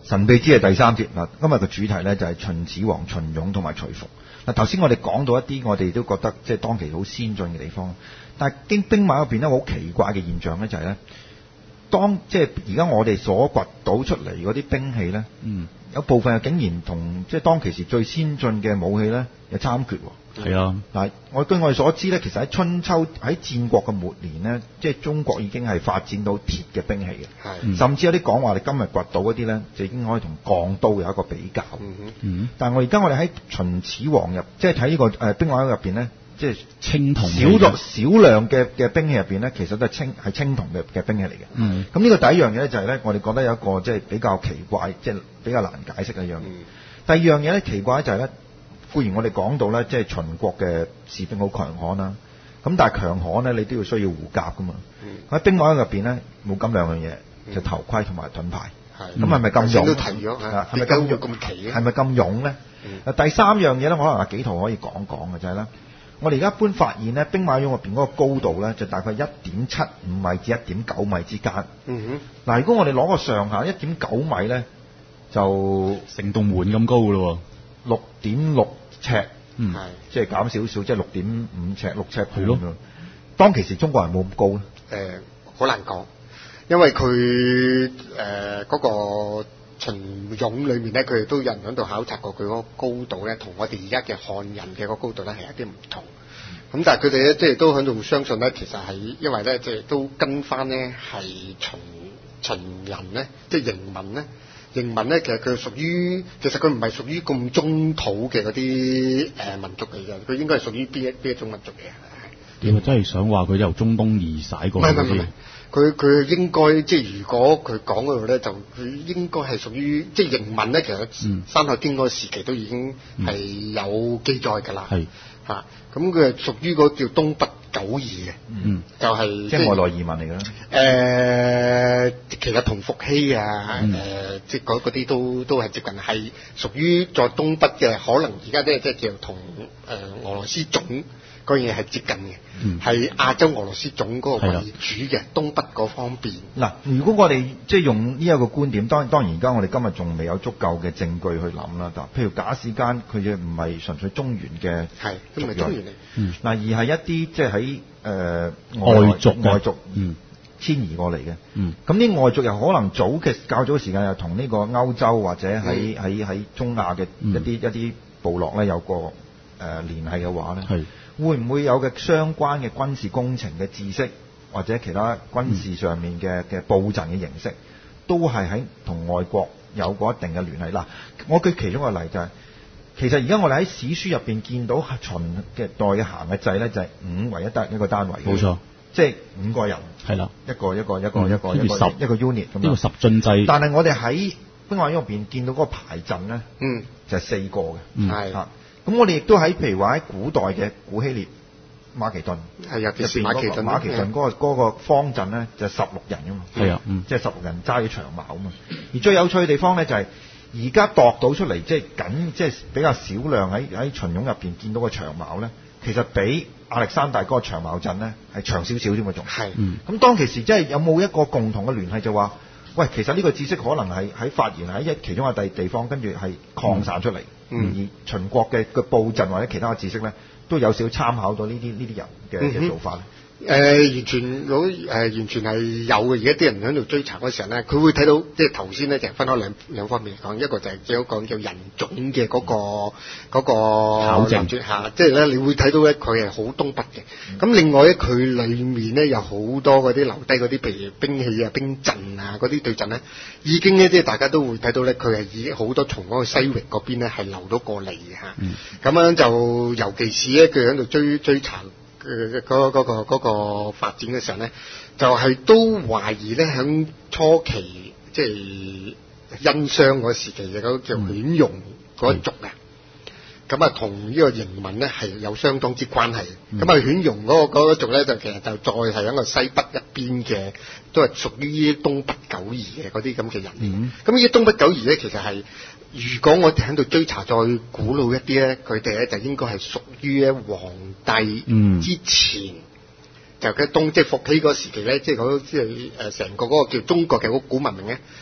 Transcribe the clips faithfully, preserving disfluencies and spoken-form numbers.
神秘之夜第三節嗱，今日嘅主題咧就係秦始皇、秦俑同埋徐福。嗱，頭先我哋講到一啲我哋都覺得即係當其好先進嘅地方，但係經兵馬入邊咧好奇怪嘅現象咧就係咧，當即係而家我哋所掘到出嚟嗰啲兵器咧，嗯，有部分又竟然同即係當其時最先進嘅武器咧有參決喎。 係啊， 嗱，我據我哋所知咧，其實喺春秋喺戰國嘅末年咧，即係中國已經係發展到鐵嘅兵器嘅， 嗯、 甚至有啲講話，你今日掘到嗰啲咧，就已經可以同鋼刀有一個比較。 嗯嗯、但係我而家我哋喺秦始皇入，即係睇呢個誒、呃、兵馬俑入邊咧，即係青銅少量少量嘅嘅兵器入邊咧，其實都係青係青銅嘅嘅兵器嚟嘅。咁呢、嗯、個第一樣嘢咧就係咧，我哋覺得有一個即係比較奇怪，即係比較難解釋嘅一樣嘢。嗯、第二樣嘢咧奇怪就係咧。固然我哋講到咧，即係秦國嘅士兵好強悍啦，咁但係強悍咧，你都要需要護甲噶嘛。喺、嗯、兵馬俑入邊咧，冇咁兩樣嘢，嗯、就頭盔同埋盾牌。咁係咪咁勇？ 都提咗嚇， 係咪咁勇？ 咁奇係咪咁勇咧？嗯、第三樣嘢咧，可能阿紀陶可以講講嘅就係、是、咧，我哋而家一般發現咧，兵馬俑入邊嗰個高度咧，就大概一點七五米至一點九米之間。嗯哼。嗱，如果我哋攞個上下一點九米咧，就成棟門咁高噶咯喎。 六點六尺， 嗯， 即係減少少，即係六點五尺、六尺半咯。當其時中國人冇咁高咧， 誒，好難講，因為佢誒嗰個秦俑裏面咧，佢哋都有人喺度考察過佢嗰個高度咧，同我哋而家嘅漢人嘅嗰個高度咧係有啲唔同。咁、嗯、但係佢哋咧即係都喺度相信咧，其實係因為咧即係都跟翻咧係秦秦人咧，即係營民咧。營民咧，其實佢屬於，其實佢唔係屬於咁中土嘅嗰啲誒民族嚟嘅，佢應該係屬於邊一邊一種民族嘅。 你咪真係想話佢由中東移徙過嚟嗰啲？ 佢佢應該即係如果佢講嗰度咧，就佢應該係屬於即係營民咧。其實《山海經》嗰個時期都已經係有記載㗎啦。係嚇、嗯，咁佢係屬於嗰個叫東北九夷嘅。嗯，就係、是、 即係外來移民嚟㗎啦。誒、 呃，其實同伏羲啊，誒、嗯呃，即係嗰啲都都係接近，係屬於在東北嘅，可能而家即係即係叫同誒俄羅斯種。嗰樣嘢係接近嘅，係、嗯、亞洲俄羅斯種嗰個為主嘅，的東北嗰方面。嗱， 如果我哋即係用呢一個觀點，當然當然而家我哋今日仲未有足夠嘅證據去諗啦。嗱，譬如假使間佢嘅唔係純粹中原嘅， 係都唔係中原嚟。嗱、 嗯，而係一啲即係喺誒外族外族嗯遷移過嚟嘅。 嗯， 咁啲外族又可能早嘅較早嘅時間又同呢個歐洲或者喺喺喺中亞嘅一啲、嗯、一啲部落咧有個誒、呃、聯繫嘅話咧。係。會唔會有嘅相關嘅軍事工程嘅知識，或者其他軍事上面嘅嘅佈陣嘅形式，都係喺同外國有過一定嘅聯繫？嗱，我舉其中一個例就係、是，其實而家我哋喺史書入邊見到秦嘅代嘅行嘅制咧，就係五為一單一個單位。冇錯，即係五個人。係啦，一個一個一個、嗯、一個一個十一個 unit 咁樣。呢個十進制。但係我哋喺兵馬俑入邊見到嗰個排陣咧，嗯，就係四個嘅。嗯，係嚇。咁我哋亦都喺譬如話喺古代嘅古希臘馬其頓，係入邊馬其頓馬其頓嗰個嗰個方陣咧就係十六人噶嘛，係啊，嗯，即係十六人揸住長矛啊嘛。而最有趣嘅地方咧就係而家度到出嚟，即係僅即係比較少量喺喺秦俑入邊見到個長矛咧，其實比亞歷山大嗰個長矛陣咧係長少少添嘛，仲係。咁當其時即係有冇一個共同嘅聯繫就話，喂，其實呢個知識可能係喺發現喺一其中嘅地地方，跟住係擴散出嚟。嗯，而秦國嘅嘅佈陣或者其他嘅知識咧，都有少參考到呢啲呢啲人嘅嘅做法咧。 誒、呃、完全好誒、呃，完全係有嘅。而家啲人喺度追查嗰時候咧，佢會睇到即係頭先咧就係分開兩兩方面嚟講，一個就係即係講叫人種嘅嗰、那個嗰、那個考證嚇，即係咧你會睇到咧佢係好東北嘅。咁、嗯、另外咧佢裡面咧有好多嗰啲留低嗰啲譬如兵器啊、兵陣啊嗰啲對陣咧，已經咧即係大家都會睇到咧佢係已經好多從嗰個西域嗰邊咧係流到過嚟嘅嚇。咁、嗯、樣就尤其是咧佢喺度追追查。誒嗰嗰個嗰、嗰個發展嘅時候咧，就係、是、都懷疑咧喺初期即係殷商嗰時期嘅嗰叫犬戎嗰一族啊，咁啊同呢個營民咧係有相當之關係。咁啊犬戎嗰個嗰一族咧就其實就再係喺個西北一邊嘅，都係屬於東北九夷嘅嗰啲咁嘅人。咁呢啲東北九夷咧其實係。如果我哋喺度追查再古老一啲咧，佢哋咧就應該係屬於咧黃帝之前，嗯、就嘅東即係伏羲嗰個時期咧，即係嗰即係誒成個嗰個叫中國嘅嗰古文明咧，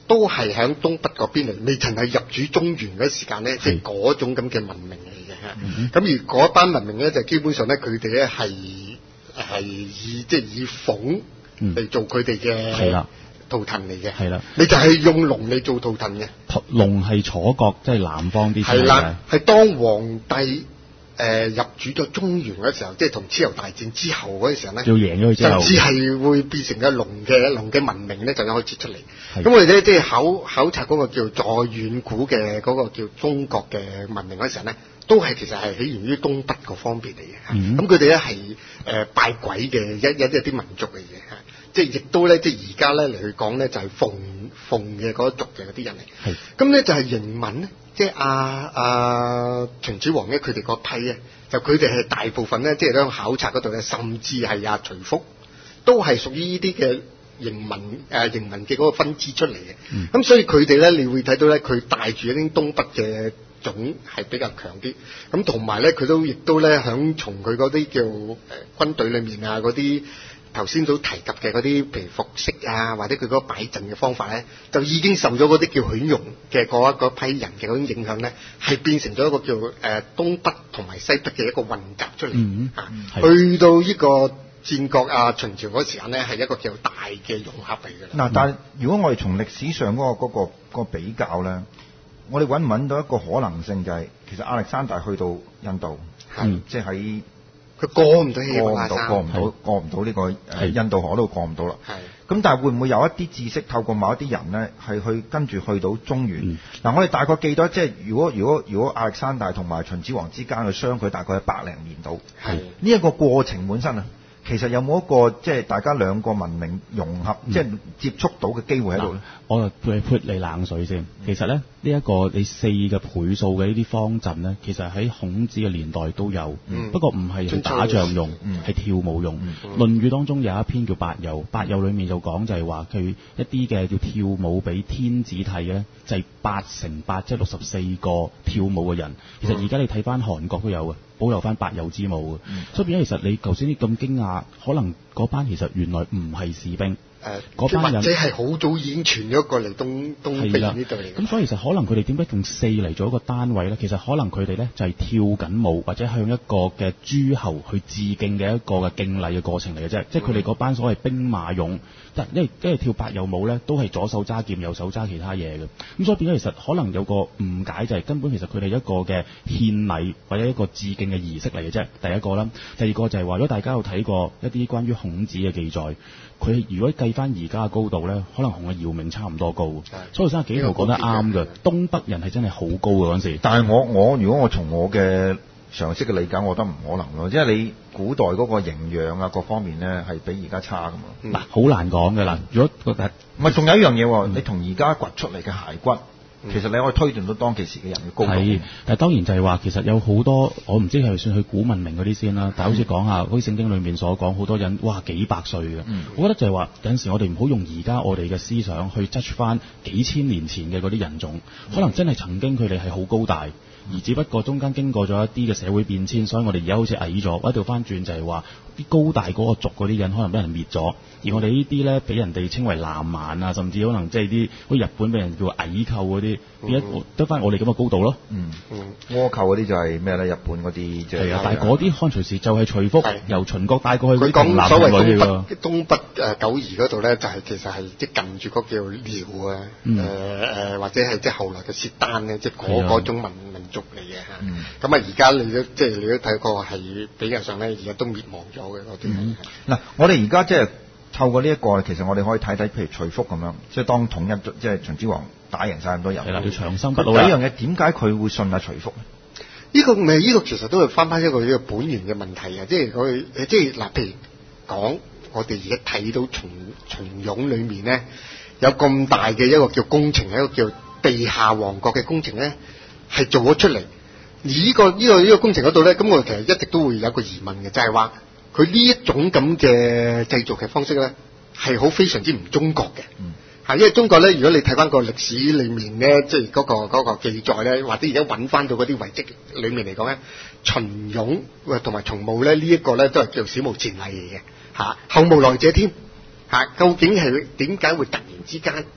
都係喺東北嗰邊嚟，未曾係入主中原嗰時間咧，即係嗰種咁嘅文明嚟嘅嚇。咁、嗯、而嗰班文明咧，就基本上咧，佢哋咧係係以即係以鳳嚟做佢哋嘅係啦圖騰嚟嘅。係啦，你就係用龍嚟做圖騰嘅。 龍係楚國，即係南方啲。 係啦，係當皇帝。誒、呃、入主咗中原嗰時候，即係同蚩尤大戰之後嗰陣時候咧， 要贏咗佢之後， 甚至係會變成嘅龍嘅龍嘅文明咧，就有開始出嚟。咁我哋咧即係考考察嗰個叫再遠古嘅嗰個叫中國嘅文明嗰時候咧，都係其實係起源於東北嗰方面嚟嘅。咁佢哋咧係誒拜鬼嘅一一一啲民族嚟嘅嚇，即係亦都咧即係而家咧嚟去講咧就係鳳鳳嘅嗰族嘅嗰啲人嚟。咁咧就係嬴民咧。即係阿阿秦始皇咧，佢哋嗰批咧，就佢哋係大部分咧，即係喺考察嗰度咧，甚至係阿徐福，都係屬於呢啲嘅嬴民誒嬴民嘅嗰個分支出嚟嘅。咁、嗯、所以佢哋咧，你會睇到咧，佢帶住一啲東北嘅種係比較強啲。咁同埋咧，佢都亦都咧，響從佢嗰啲叫誒軍隊裏面啊嗰啲。頭先都提及嘅嗰啲，譬如服飾啊，或者佢嗰個擺陣嘅方法咧，就已經受咗嗰啲叫犬戎嘅嗰一批人嘅嗰種影響咧，係變成咗一個叫誒、呃、東北同埋西北嘅一個混雜出嚟。嗯啊、去到呢個戰國啊秦朝嗰時間咧，係一個叫大嘅融合嚟嘅。嗱、 嗯，但係如果我哋從歷史上嗰、嗰個嗰、嗰個嗰個比較咧，我哋揾唔揾到一個可能性就係、是，其實亞歷山大去到印度，嗯、即係喺。 佢過唔到過唔到過唔到過唔到呢個誒印度河都過唔到啦。係咁，但係會唔會有一啲知識透過某一啲人咧，係去跟住去到中原？嗱、嗯啊，我哋大概記得，即係如果如果如果亞歷山大同埋秦始皇之間嘅相距大概係百零年度。係呢一個過程本身啊，其實有冇一個即係大家兩個文明融合，嗯、即係接觸到嘅機會喺度咧？ 我就潑潑你冷水先。其實咧，呢、這、一個你四嘅倍數嘅呢啲方陣咧，其實喺孔子嘅年代都有，嗯、不過唔係去打仗用，係、嗯、跳舞用。嗯嗯、論語當中有一篇叫《八俑》，《八俑》裏面就講就係話佢一啲嘅叫跳舞俾天子睇嘅咧，就係、是、八乘八，即係六十四個跳舞嘅人。其實而家你睇翻韓國都有嘅，保留翻八俑之舞嘅。嗯、所以變咗其實你頭先啲咁驚訝，可能嗰班其實原來唔係士兵。 誒，嗰班人或者係好早已經傳咗過嚟東東邊呢度嚟。咁所以其實可能佢哋點解用四嚟做一個單位咧？其實可能佢哋咧就係、是、跳緊舞，或者向一個嘅諸侯去致敬嘅一個嘅敬禮嘅過程嚟嘅啫。嗯、即係佢哋嗰班所謂兵馬俑，因為因為跳八俑舞咧，都係左手揸劍，右手揸其他嘢嘅。咁所以變咗其實可能有個誤解，就係根本其實佢哋一個嘅獻禮或者一個致敬嘅儀式嚟嘅啫。第一個啦，第二個就係話，如果大家有睇過一啲關於孔子嘅記載。佢如果計翻而家嘅高度咧，可能同阿姚明差唔多高。所以真係幾號講得啱嘅，東北人係真係好高嘅嗰陣時。 但係我我如果我從我嘅常識嘅理解，我覺得唔可能咯，因為你古代嗰個營養啊各方面咧係比而家差㗎嘛。 嗱、嗯，好難講嘅啦。如果覺得唔係，仲有一樣嘢喎，嗯、你同而家掘出嚟嘅骸骨。其實你可以推斷到當其時嘅人嘅高度。係， 但係當然就係話，其實有好多我唔知係算去古文明嗰啲先啦。但係好似講下，好似聖經裏面所講，好多人哇幾百歲嘅。嗯、我覺得就係話，有陣時我哋唔好用而家我哋嘅思想去 judge 翻幾千年前嘅嗰啲人種，嗯、可能真係曾經佢哋係好高大，而只不過中間經過咗一啲嘅社會變遷，所以我哋而家好似矮咗。或者調翻轉就係話，啲高大嗰個族嗰啲人可能俾人滅咗。而我哋呢啲咧，俾人哋稱為南蠻啊，甚至可能即係啲好似日本俾人叫矮臼嗰啲，變咗得翻我哋咁嘅高度咯。 嗯嗯，倭寇嗰啲就係咩咧？日本嗰啲即係。係啊，但係嗰啲漢隨時就係徐福由秦國帶過去佢講所謂東北東北誒九夷嗰度咧，就係其實係即係近住嗰叫遼啊，誒誒或者係即係後來嘅契丹咧，即係嗰嗰種民民族嚟嘅嚇。咁啊，而家你都即係你都睇過係比較上咧，而家都滅亡咗嘅嗰啲。 嗱，我哋而家即係。透過呢、這、一個，其實我哋可以睇睇，譬如徐福咁樣，即係當統一，即係秦始皇打贏晒咁多人， 係啦，要長生不老。 第一樣嘢，點解佢會信阿徐福咧？ 呢、這個咪呢、這個其實都係翻翻一個呢個本源嘅問題啊！即係佢誒，即係嗱，譬如講我哋而家睇到秦秦俑裏面咧，有咁大嘅一個叫工程，一個叫地下王國嘅工程咧，係做咗出嚟。而呢、這個呢、這個呢、這個工程嗰度咧，咁我其實一直都會有一個疑問嘅，就係、是、話。佢呢一種咁嘅製造嘅方式咧，係好非常之唔中國嘅。嗯，係因為中國咧，如果你睇翻個歷史裏面咧，即係嗰個嗰個記載咧，或者而家揾翻到嗰啲遺跡裏面嚟講咧，秦俑同埋秦墓咧，呢一個咧都係叫史無前例嚟嘅嚇，後無來者添嚇。究竟係點解會突然之間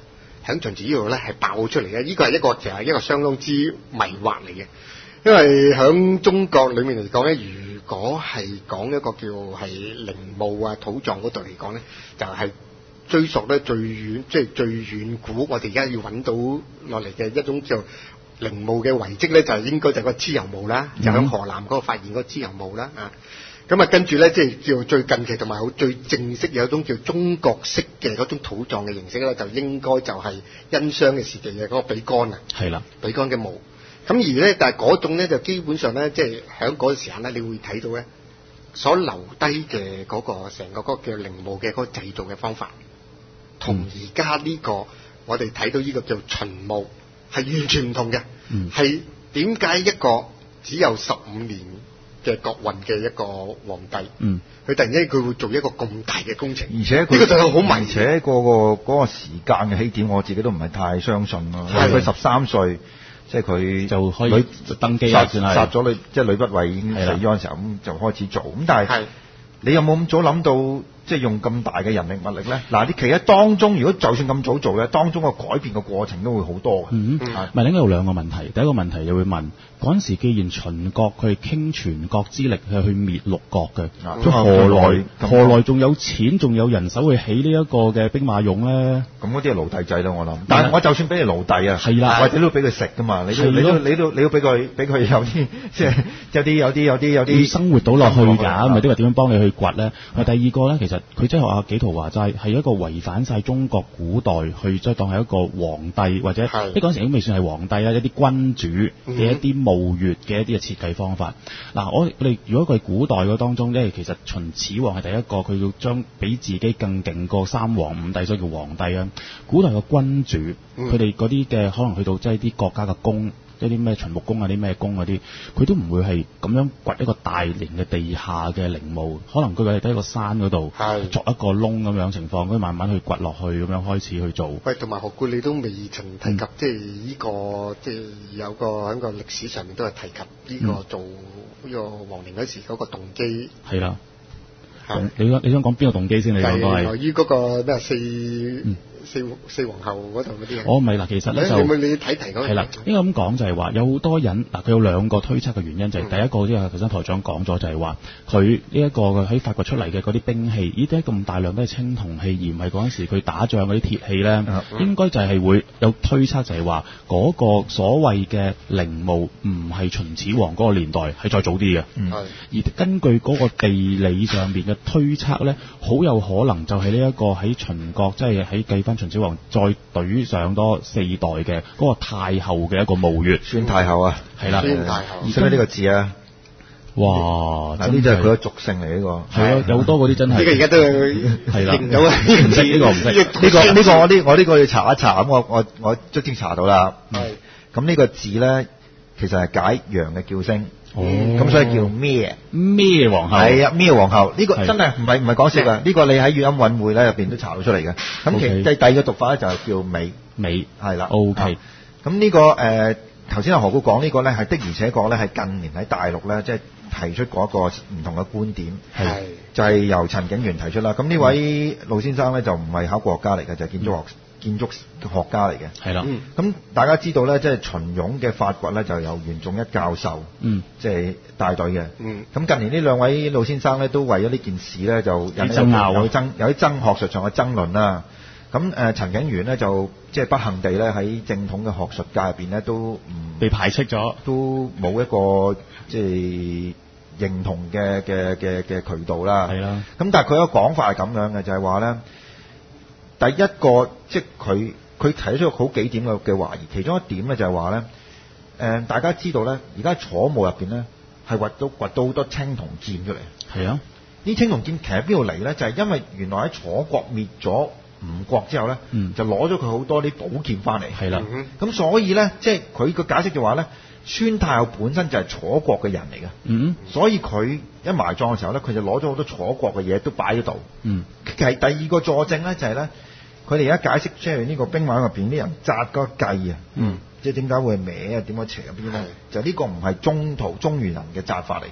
喺秦朝呢度咧係爆出嚟嘅。呢個係一個其實係一個相當之迷惑嚟嘅，因為喺中國裏面嚟講咧，如果係講一個叫係陵墓啊土葬嗰度嚟講咧，就係、是、追溯咧最遠，即係最遠古，我哋而家要揾到落嚟嘅一種叫陵墓嘅遺跡咧，就係應該就係個蚩尤墓啦，嗯、就喺河南嗰個發現個蚩尤墓啦啊。咁啊，跟住咧，即係叫最近期同埋好最正式有一種叫中國式嘅嗰種土葬嘅形式咧，就應該就係殷商嘅時期嘅嗰個比干啊，係啦，比干嘅墓。咁而咧，但係嗰種咧就基本上咧，即係喺嗰個時間咧，你會睇到咧所留低嘅嗰個成個嗰個叫陵墓嘅嗰個製造嘅方法，同而家呢個我哋睇到呢個叫秦墓係完全唔同嘅。係點解一個只有十五年嘅國運嘅一個皇帝，嗯，佢突然間佢會做一個咁大嘅工程， 而且呢個就係好迷，而且嗰個嗰個時間嘅起點，我自己都唔係太相信咯。佢十三歲，即係佢就可以登基啦，算係殺咗呂，即係呂不韋已經死咗嘅時候，咁就開始做。咁但係你有冇咁早諗到？即係用咁大嘅人力物力咧，嗱，你其實當中如果就算咁早做咧，當中個改變嘅過程都會好多嘅。嗯， 咪應該有兩個問題。第一個問題就會問嗰陣時，既然秦國佢係傾全國之力係去滅六國嘅，咁何來何來仲有錢仲有人手去起呢一個嘅兵馬俑咧？ 咁嗰啲係奴隸制咯，我諗。但係我就算俾你奴隸啊，係啦，或者都俾佢食噶嘛，你都你都你都你都俾佢俾佢有啲即係有啲有啲有啲有啲生活到落去㗎，咪即係點樣幫你去掘咧？第二個咧，其實佢真係學阿紀陶話齋，係一個違反晒中國古代去即係當係一個皇帝或者即係嗰陣時都未算係皇帝啦，一啲君主嘅一啲墓穴嘅一啲嘅設計方法。嗱、嗯，我哋如果佢古代嗰當中，因為其實秦始皇係第一個，佢要將比自己更勁過三皇五帝，所以叫皇帝啊。古代嘅君主，佢哋嗰啲嘅可能去到即係啲國家嘅宮。一啲咩秦穆公啊，啲咩宮嗰啲，佢都唔會係咁樣掘一個大型嘅地下嘅陵墓，可能佢係喺個山嗰度作一個窿咁樣情況，跟住慢慢去掘落去咁樣開始去做。 喂，同埋何故你都未曾提及，嗯、即係呢、這個即係有個喺個歷史上面都係提及呢個做呢個皇陵嗰時嗰個動機。係啦， 你你想講邊個動機先？你講個係於嗰個咩四？嗯四四皇后嗰度嗰啲我唔係嗱，其實咧就你你睇題嗰係啦，應該咁講就係話有好多人嗱，佢有兩個推測嘅原因，就係、是、第一個即係頭先台長講咗，就係話佢呢一個喺發掘出嚟嘅嗰啲兵器，依啲咁大量都係青銅器，而唔係嗰陣時佢打仗嗰啲鐵器咧，嗯、應該就係會有推測，就係話嗰個所謂嘅陵墓唔係秦始皇嗰個年代，係再早啲嘅。嗯、而根據嗰個地理上面嘅推測咧，好有可能就係呢一個喺秦國，即係喺計翻秦始皇再對上多四代嘅嗰個太后嘅一個墓穴， 孫太后啊， 係啦， 孫太后， 識唔識呢個字啊？ 哇！ 嗱，呢就係佢嘅族姓嚟呢個， 係咯，有好多嗰啲真係呢個而家都係啦，有啊， 唔識呢個唔識， 呢個呢個我呢我呢個要查一查，咁我我我卒之查到啦。係，咁呢個字咧，其實係解羊嘅叫聲。哦，咁所以叫咩咩皇后？ 係啊，咩皇后？呢個真係唔係唔係講笑噶，呢個你喺語音韻匯咧入邊都查到出嚟嘅。咁其實第二個讀法咧就係叫美美， 係啦。 O K。 咁呢個誒頭先阿何姑講呢個咧係的而且確咧係近年喺大陸咧即係提出過一個唔同嘅觀點，係就係由陳景元提出啦。咁呢位老先生咧就唔係考古學家嚟嘅，就係建築學。建築學家嚟嘅，係啦。咁、嗯、大家知道咧，即係秦俑嘅發掘咧，就由袁仲一教授，嗯，即係帶隊嘅。嗯。咁近年呢兩位老先生咧，都為咗呢件事咧，就有爭拗，有爭有啲爭學術上嘅爭論啦。咁誒，陳景元咧就即係不幸地咧，喺正統嘅學術界入邊咧，都唔被排斥咗， 都冇一個即係認同嘅嘅嘅嘅渠道啦。係啦。咁但係佢個講法係咁樣嘅，就係話咧。第一個即係佢佢提出好幾點嘅嘅懷疑，其中一點咧就係話咧，誒、呃、大家知道咧，而家楚墓入邊咧係掘到掘到好多青銅劍出嚟。係啊，呢青銅劍其實邊度嚟咧？就係、是、因為原來喺楚國滅咗吳國之後咧，嗯、就攞咗佢好多啲寶劍翻嚟。係啦，咁所以咧，即係佢個解釋就話咧，孫太后本身就係楚國嘅人嚟嘅。嗯，所以佢一埋葬嘅時候咧，佢就攞咗好多楚國嘅嘢都擺喺度。嗯，其實第二個佐證咧就係咧。佢哋而家解釋即係呢個兵馬入邊啲人紮嗰個計啊，嗯，即係點解會歪啊？點解斜入邊咧？就呢個唔係中途中原人嘅紮法嚟嘅。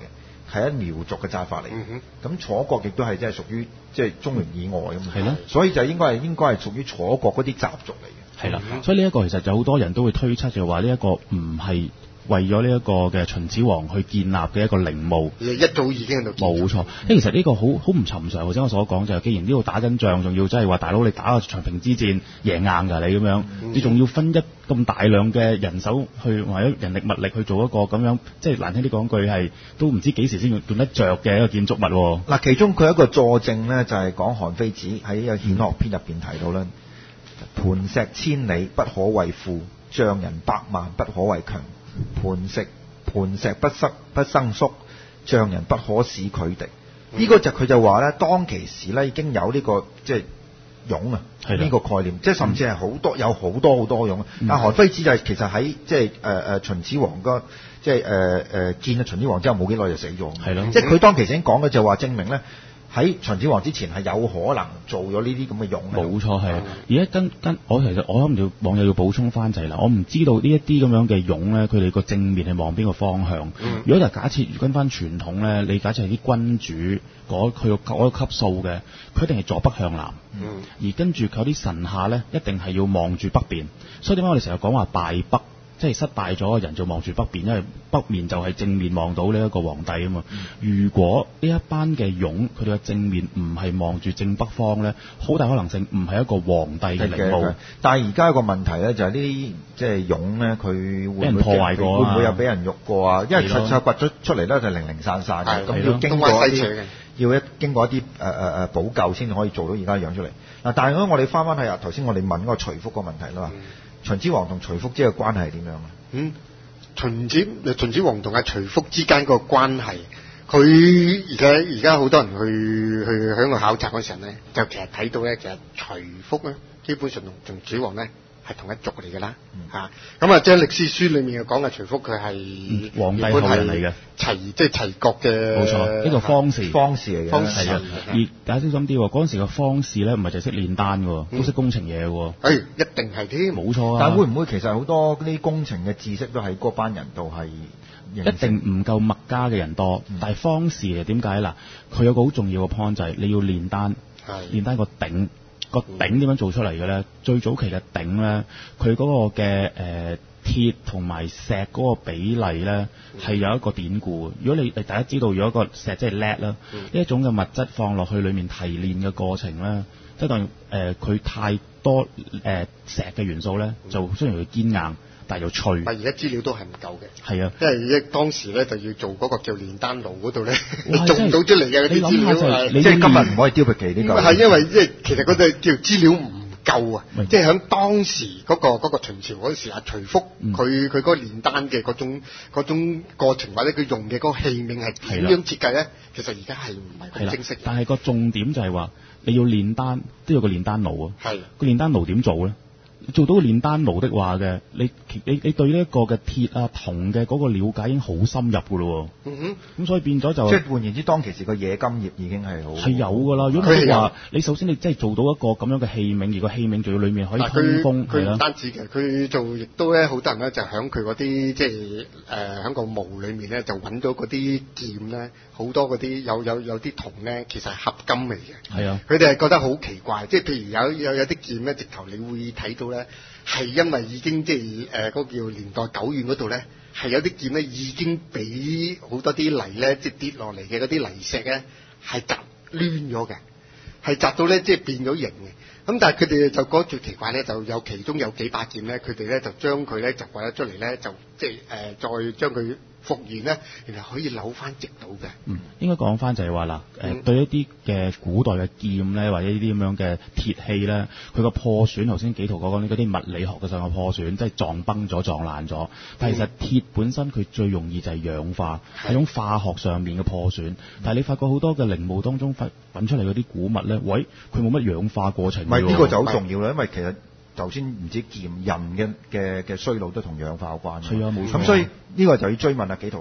係一苗族嘅紮法嚟。咁、嗯、楚國亦都係即係屬於即係中原以外咁。 係咯， 所以就應該係應該係屬於楚國嗰啲習俗嚟嘅。 係啦，所以呢一個其實有好多人都會推測就話呢一個唔係為咗呢一個嘅秦始皇去建立嘅一個陵墓， 一早已經喺度。 冇錯，因為其實呢個好好唔尋常。頭先我所講就係，既然呢度打緊仗，仲要即係話大佬你打個長平之戰贏硬㗎你咁樣，嗯、你仲要分一咁大量嘅人手去或者人力物力去做一個咁樣，即係難聽啲講句係都唔知幾時先用用得着嘅一個建築物。 嗱，其中佢一個佐證咧就係講韓非子喺個《顯學篇》入邊提到咧，磐石千里不可為富，匠人百萬不可為強。磐石磐石不生不生縮，匠人不可使佢敵。呢、嗯、個就佢就話咧，當其時咧已經有呢、這個即係俑啊呢個概念，即係甚至係好多、嗯、有好多好多俑。但韓非子就係其實喺即係誒誒秦始皇個即係誒誒見咗秦始皇之後冇幾耐就死咗。係咯，即係佢當其時已經講嘅就話證明咧。喺秦始皇之前係有可能做咗呢啲咁嘅俑。 冇錯係。而家跟跟我其實我諗要網友要補充翻就係啦，我唔知道呢一啲咁樣嘅俑咧，佢哋個正面係望邊個方向。嗯、如果就假設跟翻傳統咧，你假設係啲君主嗰佢個嗰個級數嘅，佢一定係坐北向南。嗯、而跟住佢啲臣下咧，一定係要望住北邊。所以點解我哋成日講話敗北？即係失敗咗嘅人就望住北邊，因為北面就係正面望到呢一個皇帝啊嘛。嗯、如果呢一班嘅俑佢哋嘅正面唔係望住正北方咧，好大可能性唔係一個皇帝嘅陵墓。 但係而家有個問題咧，就係呢啲即係俑咧，佢會唔會俾人破壞過啊？ 會唔會有俾人喐過啊？因為實實掘咗出嚟咧就零零散散嘅，咁要經過一啲要一經過一啲誒誒誒補救先可以做到而家嘅樣出嚟。嗱，但係如果我哋翻翻去啊頭先我哋問嗰個徐福個問題啦。嗯秦始皇同徐福之間嘅關係係點樣啊？ 嗯，秦始秦始皇同阿徐福之間個關係，佢而家而家好多人去去喺度考察嗰時候咧，就其實睇到咧，其實徐福咧基本上同秦始皇咧係同一族嚟㗎啦嚇。咁啊，即係歷史書裡面又講嘅徐福佢係皇帝後人嚟嘅， 齊即係齊國嘅。 冇錯，呢個方士， 方士嚟嘅， 方士。 而大家小心啲喎，嗰陣時嘅方士咧唔係淨係識煉丹嘅，都識工程嘢嘅。 誒，一定係添， 冇錯啊。 但係會唔會其實好多啲工程嘅知識都喺嗰班人度係一定唔夠麥家嘅人多？嗯、但係方士係點解嗱？佢有個好重要嘅 point 就係你要煉丹，煉丹個鼎。個鼎點樣做出嚟嘅咧？最早期嘅鼎咧，佢嗰個嘅誒、呃、鐵同埋石嗰個比例咧，係有一個典故。如果你大家知道，如果個石即係 lead 啦，呢一種嘅物質放落去裡面提煉嘅過程咧，即係當誒佢太多誒、呃、石嘅元素咧，就雖然佢堅硬，但係又脆。但而家資料都係唔夠嘅。 係啊， 因為當時咧就要做嗰個叫煉丹爐嗰度咧，做唔到出嚟嘅嗰啲資料係， 即係今日唔可以丟棄呢個。 係因為即係其實嗰啲叫資料唔夠啊，即係喺當時嗰、嗰個嗰個秦朝嗰時啊，徐福佢佢嗰個煉丹嘅嗰種嗰種過程或者佢用嘅嗰個器皿係點樣設計咧？其實而家係唔係咁清晰。 但係個重點就係話你要煉丹都有個煉丹爐啊。係個煉丹爐點做咧？做到個煉丹爐的話嘅，你你你對呢一個嘅鐵啊銅嘅嗰個了解已經好深入㗎咯喎。嗯哼，咁所以變咗就即係換言之，當其時個冶金業已經係好係有㗎啦。如果佢話你首先你即係做到一個咁樣嘅器皿，而個器皿仲要裡面可以通風， 佢唔單止嘅，佢做亦都咧好多人咧就喺佢嗰啲即係誒喺個墓裡面咧就揾到嗰啲劍咧，好多嗰啲有有有啲銅咧其實係合金嚟嘅。係啊，佢哋係覺得好奇怪，即係譬如有有有啲劍咧，直頭你會睇到咧。係因為已經即係誒嗰個叫年代久遠嗰度咧，係有啲劍咧已經俾好多啲泥咧，即係跌落嚟嘅嗰啲泥石咧，係砸攣咗嘅，係砸到咧即係變咗形嘅。咁但係佢哋就覺得最奇怪咧，就有其中有幾把劍咧，佢哋咧就將佢咧就掘咗出嚟咧，就即係誒、呃、再將佢復原咧，然後可以扭翻直到嘅。 嗯，應該講翻就係話嗱，誒、呃嗯、對一啲嘅古代嘅劍咧，或者呢啲咁樣嘅鐵器咧，佢個破損頭先紀陶講講嗰啲物理學嘅上嘅破損，即係撞崩咗、撞爛咗。但係其實鐵本身佢最容易就係氧化，係、嗯、種化學上面嘅破損。嗯、但係你發覺好多嘅陵墓當中揾出嚟嗰啲古物咧，喂，佢冇乜氧化過程。 唔係呢個就好重要啦，因為其實頭先唔止劍人嘅嘅嘅衰老都同氧化有關。係啊，冇錯。咁所以呢個就要追問阿紀陶啦。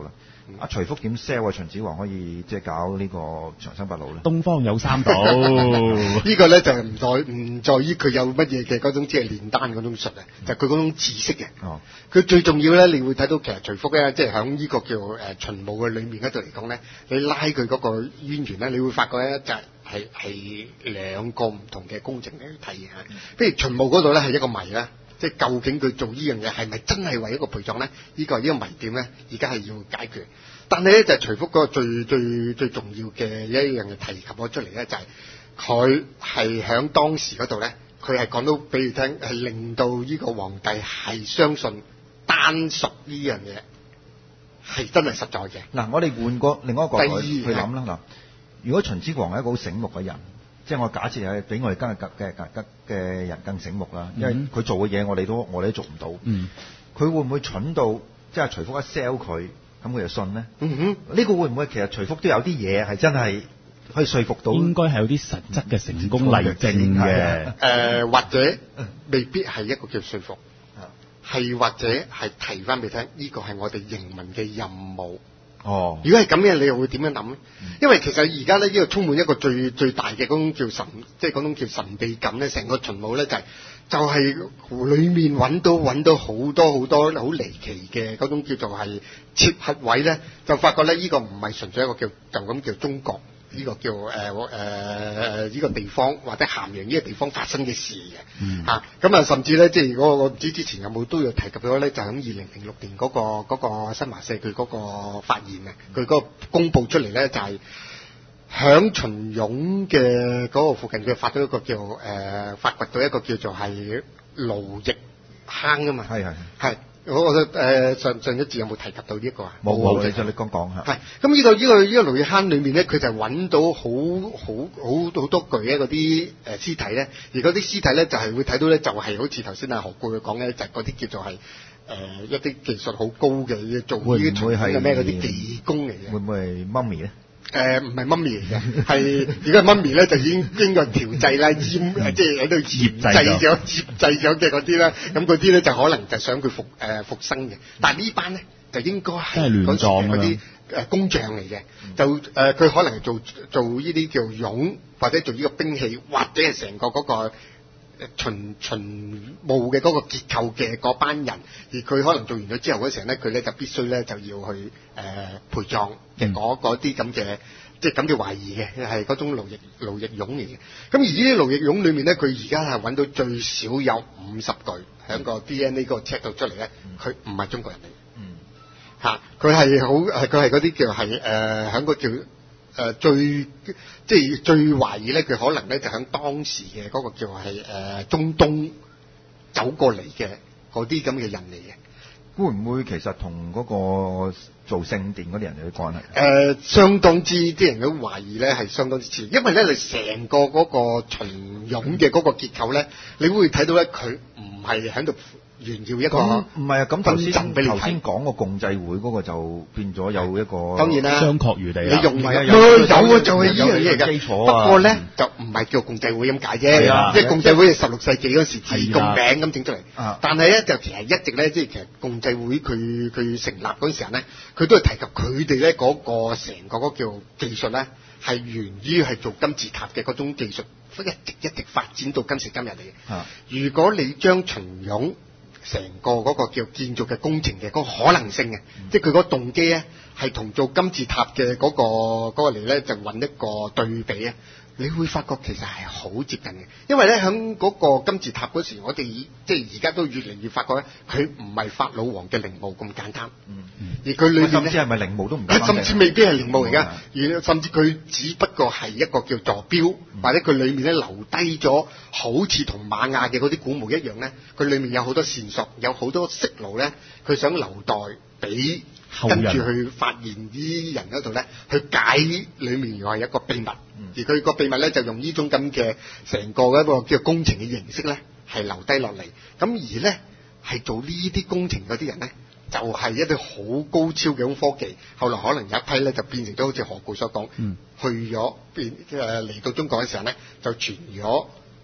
阿徐福點 sell 啊？秦始皇可以即係搞呢個長生不老咧？ 東方有三島， 呢個咧就係唔在唔在於佢有乜嘢嘅嗰種即係煉丹嗰種術啊，就係佢嗰種知識嘅。哦，佢最重要咧，你會睇到其實徐福咧，即係喺呢個叫誒秦墓嘅裏面嗰度嚟講咧，你拉佢嗰個淵源咧，你會發覺咧就係係係兩個唔同嘅工程嚟睇嘅。譬如秦墓嗰度咧係一個謎啦。即係究竟佢做呢樣嘢係咪真係為一個陪葬咧？呢個係呢個謎點咧，而家係要解決。但係咧就係徐福嗰個最最最重要嘅一樣嘢提及咗出嚟咧，就係佢係喺當時嗰度咧，佢係講到俾你聽，係令到呢個皇帝係相信丹術呢樣嘢係真係實在嘅。 嗱，我哋換個另外一個角度去諗啦。嗱，如果秦始皇係一個好醒目嘅人。即係我假設係比我哋今日嘅嘅嘅人更醒目啦，因為佢做嘅嘢我哋都我哋都做唔到。佢、嗯、會唔會蠢到即係徐福一 sell 佢，咁佢就信咧？呢、嗯哼呢個會唔會其實徐福都有啲嘢係真係可以說服到？應該係有啲實質嘅成功例證嘅。誒、 呃、或者未必係一個叫說服，係或者係提翻俾你聽，呢、這個係我哋營民嘅任務。哦，如果係咁嘅，你又會點樣諗咧？嗯、因為其實而家咧呢、這個充滿一個最最大嘅嗰種叫神，即係嗰種叫神秘感咧，成個秦墓咧就係、是、就係、是、裡面揾到揾到好多好多好離奇嘅嗰種叫做係切合位咧，就發覺咧呢、這個唔係純粹一個叫就咁叫中國呢、這個叫誒誒誒呢個地方或者咸陽呢個地方發生嘅事嘅嚇。咁啊，甚至咧即係如果我唔知之前有冇都有提及咗咧，就喺二零零六年嗰、那個那個新華社佢嗰個發現啊，佢嗰個公佈出嚟咧就係、是、響秦俑嘅嗰個附近，佢發咗一個叫誒、呃、發掘到一個叫做係勞役坑啊嘛。係係係。我我誒上上一節有冇提及到呢一個啊？ 冇冇，你再你講講下。 係咁呢個呢個呢個勞役坑裏面咧，佢就揾到好好好好多具嘅嗰啲誒屍體咧，而嗰啲屍體咧就係會睇到咧，就係好似頭先阿何故佢講咧，就係嗰啲叫做係誒一啲技術好高嘅做呢啲秦嘅咩嗰啲技工嚟嘅。 會唔會係媽咪咧？ 誒唔係媽咪嚟嘅，係如果係媽咪咧，就已經經過調製啦，醃即係喺度醃製咗、醃製咗嘅嗰啲啦。咁嗰啲咧就可能就想佢復誒、呃、復生嘅。但係呢班咧就應該係嗰啲誒工匠嚟嘅，就誒佢、呃、可能係做做呢啲叫俑，或者做呢個兵器，或者係成個嗰、嗰個。秦秦墓嘅嗰個結構嘅嗰班人，而佢可能做完咗之後嗰時候咧，佢咧就必須咧就要去誒、呃、陪葬嘅嗰啲咁嘅，即係咁嘅懷疑嘅，係嗰種勞役勞役俑嚟嘅。咁而呢啲勞役俑裏面咧，佢而家係揾到最少有五十具喺個 D N A 嗰個 check 到出嚟咧，佢唔係中國人嚟嘅。嗯，嚇，佢係好係佢係嗰啲叫係誒喺個叫。誒、呃、最即係最懷疑咧，佢可能咧就喺當時嘅嗰個叫係誒、呃、中東走過嚟嘅嗰啲咁嘅人嚟嘅。 會唔會其實同嗰個做聖殿嗰啲人有啲關係？誒、 呃，相當之啲人都懷疑咧係相當之似，因為咧你成個嗰個秦俑嘅嗰個結構咧，你會睇到咧佢唔係喺度炫耀一個， 唔係啊！咁頭先頭先講個共濟會嗰個就變咗有一個， 當然啦， 商榷餘地啦。 你用唔係啊？ 有有啊，就係呢樣嘢嘅基礎啊。不過咧就唔係叫共濟會咁解啫，即係共濟會係十六世紀嗰時自共名咁整出嚟。但係咧就其實一直咧，即係其實共濟會佢佢成立嗰陣時候咧，佢都係提及佢哋咧嗰個成個嗰叫技術咧，係源於係做金字塔嘅嗰種技術，一直一直發展到今時今日嚟嘅。啊、如果你將秦俑成個嗰個叫建造嘅工程嘅嗰個可能性嘅，嗯、即係佢嗰個動機咧，係同做金字塔嘅嗰、嗰個嗰、嗰個嚟咧，就揾一個對比啊！你會發覺其實係好接近嘅，因為咧喺嗰個金字塔嗰時，我哋即係而家都越嚟越發覺咧，佢唔係法老王嘅陵墓咁簡單。嗯嗯、而佢裏面甚至係咪陵墓都唔簡單， 甚至未必係陵墓嚟噶，而甚至佢只不過係一個叫座標，嗯、或者佢裏面咧留低咗好似同瑪雅嘅嗰啲古墓一樣咧，佢裏面有好多線索，有好多色路咧，佢想留待俾跟住去發現啲人嗰度咧，去解裏面原來係一個秘密，嗯、而佢個秘密咧就用呢種咁嘅成個一個叫工程嘅形式咧，係留低落嚟。咁而咧係做呢啲工程嗰啲人咧，就係、是、一啲好高超嘅種科技。後來可能有一批咧就變成咗好似何故所講，嗯、去咗變誒嚟到中國嘅時候咧，就傳咗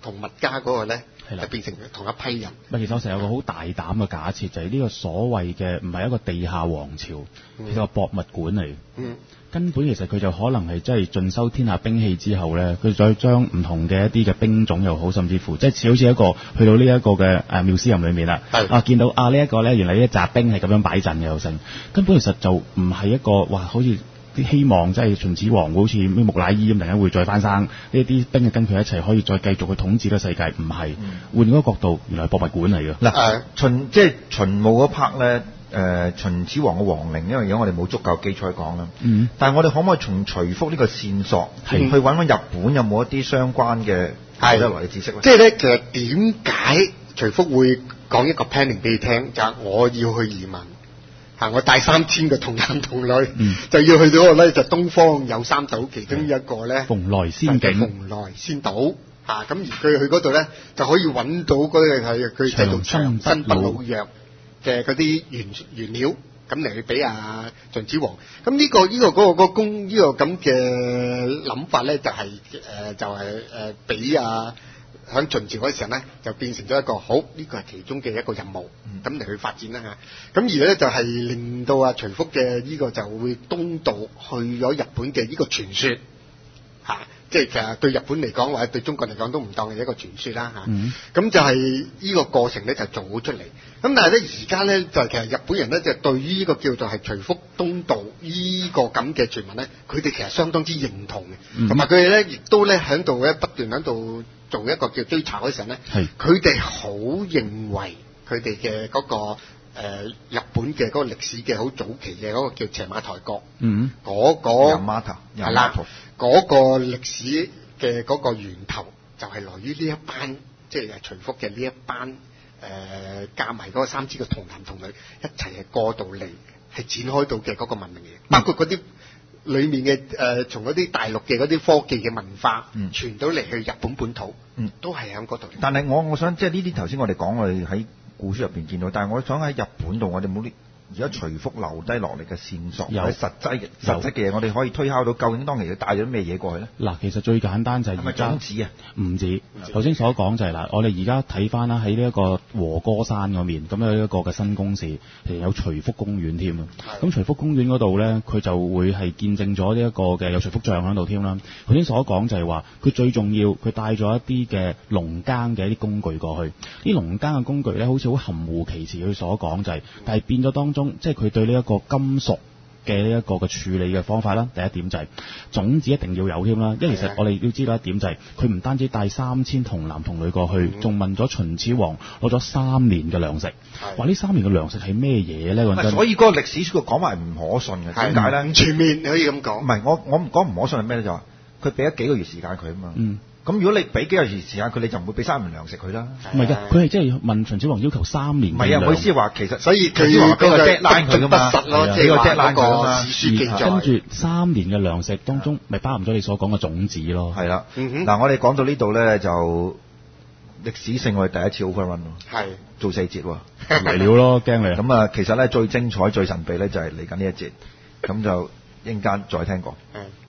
同麥加嗰個咧就變成同一批人。 其實我成日有個好大膽嘅假設，就係、是、呢個所謂嘅唔係一個地下王朝，係、嗯、個博物館嚟。嗯。根本其實佢就可能係即係盡收天下兵器之後咧，佢再將唔同嘅一啲嘅兵種又好，甚至乎即係好似一個去到呢一個嘅誒廟師任裏面啦，啊見到啊呢一個咧原來呢一紮兵係咁樣擺陣嘅又成，根本其實就唔係一個哇好似啲希望即係秦始皇好似咩木乃伊咁，突然間會再翻生呢一啲兵係跟佢一齊可以再繼續去統治個世界，唔係、嗯、換嗰個角度，原來係博物館嚟嘅。嗱、 呃、秦即係秦墓嗰 part 咧。誒、呃、秦始皇嘅皇陵，因為而家我哋冇足夠基礎去講啦。嗯。但係我哋可唔可以從徐福呢個線索，去揾揾日本有冇一啲相關嘅帶得來嘅知識咧？ 即係咧，其實點解徐福會講一個 planning 俾你聽，就係、是、我要去移民，嚇我帶三千個童男童女，嗯、就要去到嗰個咧，就東方有三島，其中一個咧， 蓬萊仙境， 蓬萊仙島嚇。咁而佢去嗰度咧，就可以揾到嗰個係佢製造長生不老藥嘅嗰啲原原料，咁嚟去俾阿秦始皇。咁呢、這個呢、這個嗰、那個嗰、那個公呢、這個咁嘅諗法咧，就係、是、誒、呃、就係誒俾阿喺秦朝嗰時候咧，就變成咗一個好呢、這個係其中嘅一個任務，咁嚟去發展啦嚇。咁而咧就係、是、令到阿徐福嘅呢個就會東渡去咗日本嘅呢個傳說嚇。啊即係其實對日本嚟講或者對中國嚟講都唔當係一個傳說啦嚇，咁、嗯、就係呢個過程咧就做好出嚟。咁但係咧而家咧就其實日本人咧就對於呢個叫做係徐福東渡呢個咁嘅傳聞咧，佢哋其實相當之認同嘅，同埋佢哋咧亦都咧喺度咧不斷喺度做一個叫追查嗰陣咧，佢哋好認為佢哋嘅嗰個。誒、呃、日本嘅嗰個歷史嘅好早期嘅嗰個叫邪馬台國，嗯，嗰、嗰個係啦，嗰個歷史嘅嗰個源頭就係來於呢一班，即係徐福嘅呢一班誒、呃、加埋嗰個三千個童男童女一齊係過渡嚟，係展開到嘅嗰個文明嘅，包括嗰啲裡面嘅誒、呃、從嗰啲大陸嘅嗰啲科技嘅文化、嗯、傳到嚟去日本本土，嗯，都係喺嗰度。 但係我我想即係呢啲頭先我哋講我哋喺故書入邊見到，但係我想喺日本度，我哋冇啲而家徐福留低落嚟嘅線索，有實際嘅實質嘅嘢，我哋可以推敲到究竟當其時帶咗咩嘢過去咧？嗱， 其實最簡單就係而家種子啊， 唔止頭先所講就係、是、嗱，我哋而家睇翻啦，喺呢一個和歌山嗰面，咁有一個嘅新宮市，其實有徐福公園添啊。咁徐福公園嗰度咧，佢就會係見證咗呢一個嘅有徐福像喺度添啦。頭先所講就係話，佢最重要，佢帶咗一啲嘅農耕嘅一啲工具過去。啲農耕嘅工具咧，好似好含糊其辭，佢所講就係、是，但係變咗當中，即係佢對呢一個金屬嘅呢一個嘅處理嘅方法啦。第一點就係、是、種子一定要有添啦，因為其實我哋要知道一點就係、是，佢唔單止帶三千童男童女過去，仲、嗯、問咗秦始皇攞咗三年嘅糧食。話呢三年嘅糧食係咩嘢咧？ 所以嗰個歷史書嘅講法係唔可信嘅。點解咧？ 唔全面，你可以咁講。 唔係，我我講唔可信係咩咧？就話佢俾咗幾個月時間佢啊嘛。嗯。咁如果你俾幾個月時間佢，你就唔會俾三年糧食佢啦。 唔係嘅，佢係即係問秦始皇要求三年。 唔係啊，我意思話其實， 所以秦始皇俾個 deadline 佢噶嘛， 不實咯，即係話嗰個史書記載。 跟住三年嘅糧食當中，咪包含咗你所講嘅種子咯。 係啦，嗱我哋講到呢度咧，就歷史性我哋第一次 overrun 咯。係做四節喎， 嚟料咯，驚你。 咁啊，其實咧最精彩、最神秘咧就係嚟緊呢一節，咁就一陣間再聽過。